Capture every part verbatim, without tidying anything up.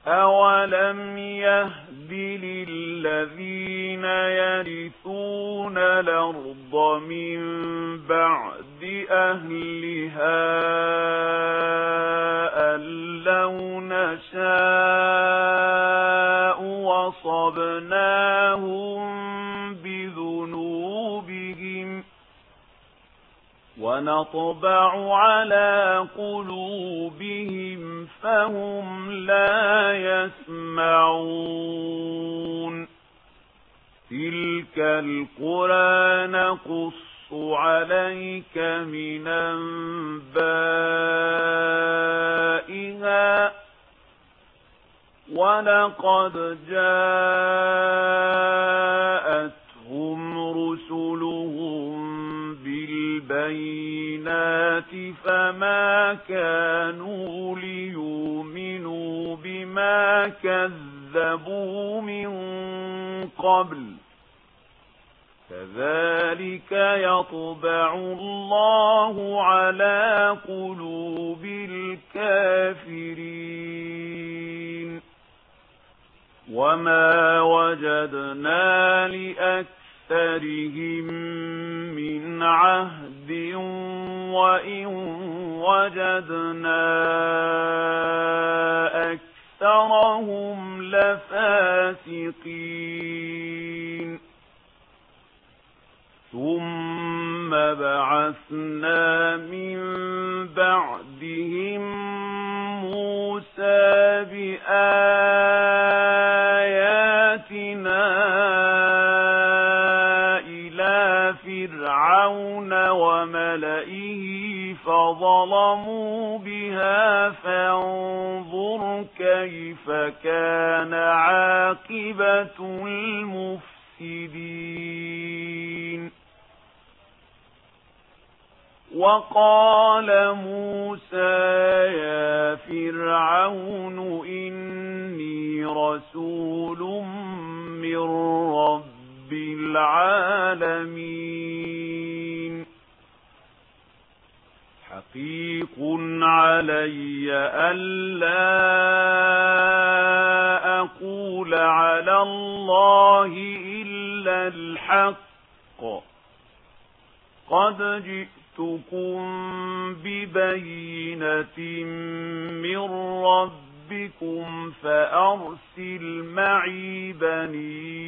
أَوَلَمْ يَهْدِ لِلَّذِينَ يَرِثُونَ الْأَرْضَ مِنْ بَعْدِ أَهْلِهَا أَنْ لَوْ نَشَاءُ وَصَبْنَاهُمْ بِذُنُوبِهِمْ وَنَطْبَعُ عَلَى قُلُوبِهِمْ فَهُمْ لَا يَسْمَعُونَ تِلْكَ الْقُرَى نَقُصُّ عَلَيْكَ مِنْ أَنْبَائِهَا وَلَقَدْ جَاءَتْهُمْ رُسُلُهُم بِالْبَيِّنَاتِ فَمَا كَانُوا لِيُؤْمِنُوا بِمَا كَذَّبُوا مِنْ قَبْلُ كَذَلِكَ يَطْبَعُ اللَّهُ عَلَى قُلُوبِ الْكَافِرِينَ وَمَا وَجَدْنَا لِأَكْثَرِهِمْ مِنْ عَهْدٍ وَإِنْ وَجَدْنَا أَكْثَرَهُمْ لَفَاسِقِينَ ثُمَّ بَعَثْنَا مِنْ بَعْدِهِمْ مُوسَى بِآيَاتِنَا إِلَى فِرْعَوْنَ وَمَلَئِهِ فَظَلَمُوا بِهَا فَانظُرْ كَيْفَ كَانَ عَاقِبَةُ الْمُفْسِدِينَ وَقَالَ مُوسَى يَا فِرْعَوْنُ إِنِّي رَسُولٌ مِّن رَّبِّ الْعَالَمِينَ حَقِيقٌ عَلَيَّ أَلَّا أَقُولَ عَلَى اللَّهِ إِلَّا الْحَقَّ قَدْ جِئْتُكُمْ بِبَيِّنَةٍ مِّن رَّبِّكُمْ فَأَرْسِلْ مَعِي بَنِي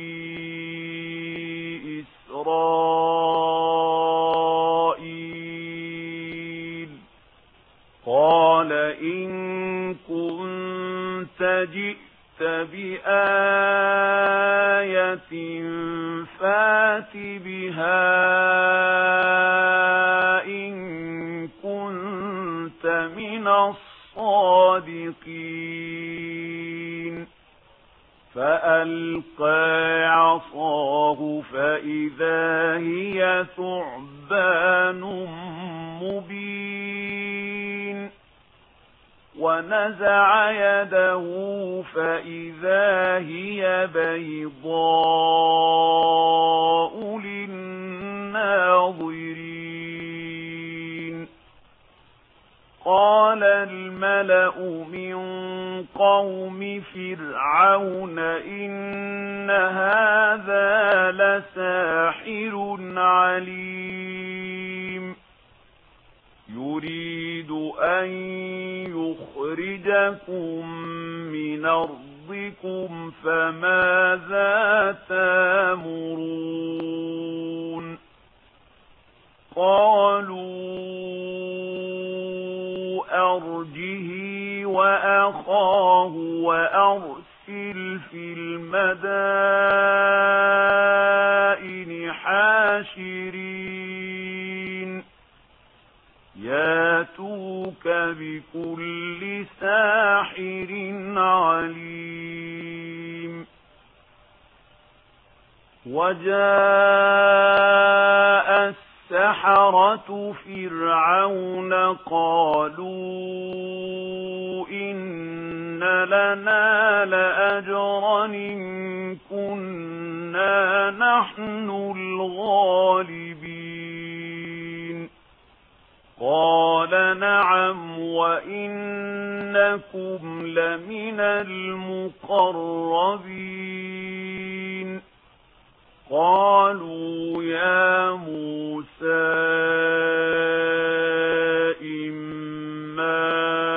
إِسْرَائِيلَ قَالَ إِن كُنتَ جِئْتَ بِآيَةٍ فَأْتِ بِهَا إِن كُنتَ مِنَ الصَّادِقِينَ فَأَلْقَى عَصَاهُ فَإِذَا هِيَ ثُعْبَانٌ مُبِينٌ وَنَزَعَ يَدَهُ فَإِذَا هِيَ بَيْضَاءُ لِلنَّاظِرِينَ قَالَ الْمَلَأُ مِنْ قَوْمِ فِرْعَوْنَ إِنَّ هَذَا لَسَاحِرٌ عَلِيمٌ يُرِيدُ أَنْ يُخْرِجَكُمْ مِنْ أَرْضِكُمْ فَمَاذَا تَأْمُرُونَ قَالُوا أَرْجِهِ وَأَخَاهُ وَأَرْسِلْ فِي الْمَدَائِنِ حَاشِرِينَ يَأْتُوكَ بِكُلِّ سَاحِرٍ عَلِيمٍ وَجَاءَ السَّحَرَةُ فِرْعَوْنَ قَالُوا إِنَّ لَنَا لَأَجْرًا إِن كُنَّا نَحْنُ الْغَالِبِينَ قَالَ نَعَمْ وَإِنَّكُمْ إنكم لمن المقربين قالوا يا موسى إما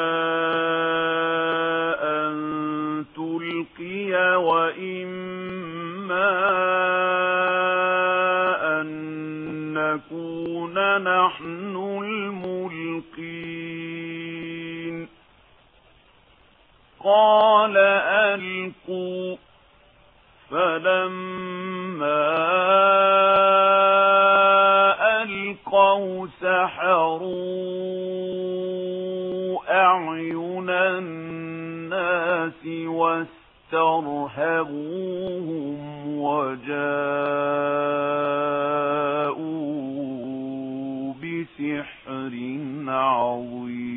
أن تلقي وإما أن نكون نحن الملقين قال ألقوا فلما ألقوا سحروا أعين الناس واسترهبوهم وجاءوا بسحر عظيم